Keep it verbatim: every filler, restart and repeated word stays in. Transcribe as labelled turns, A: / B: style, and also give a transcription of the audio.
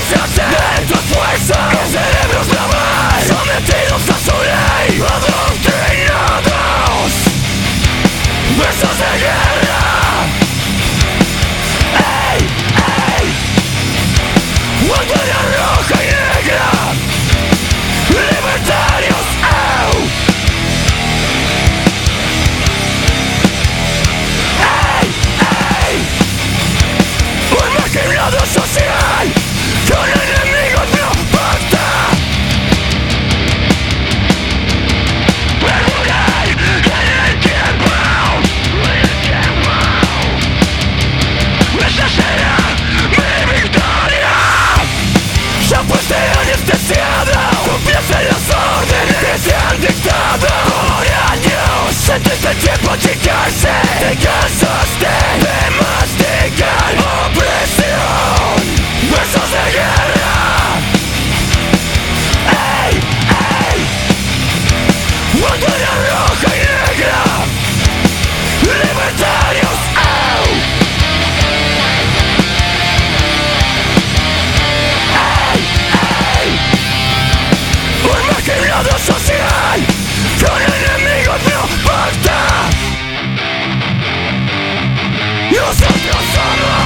A: desgaste de tu esfuerzo y cerebros bravas sometidos a su ley, adoctrinados, versos de guerra. Ey, ey, bandera roja y negra, libertarios, oh. Ey, ey, un maquinado social con enemigos no pacta. Perdurar en el tiempo, en el tiempo. Esa será mi victoria. Ya fuiste anestesiada, confías en las órdenes que te han dictado. Por años sentiste el tiempo achicarse, te cansaste de masticar opresión, versos de guerra. Ey, ey, bandera roja y negra, libertarios, oh. Ey, ey, un maquinado social con enemigos no pacta. Nosotros somos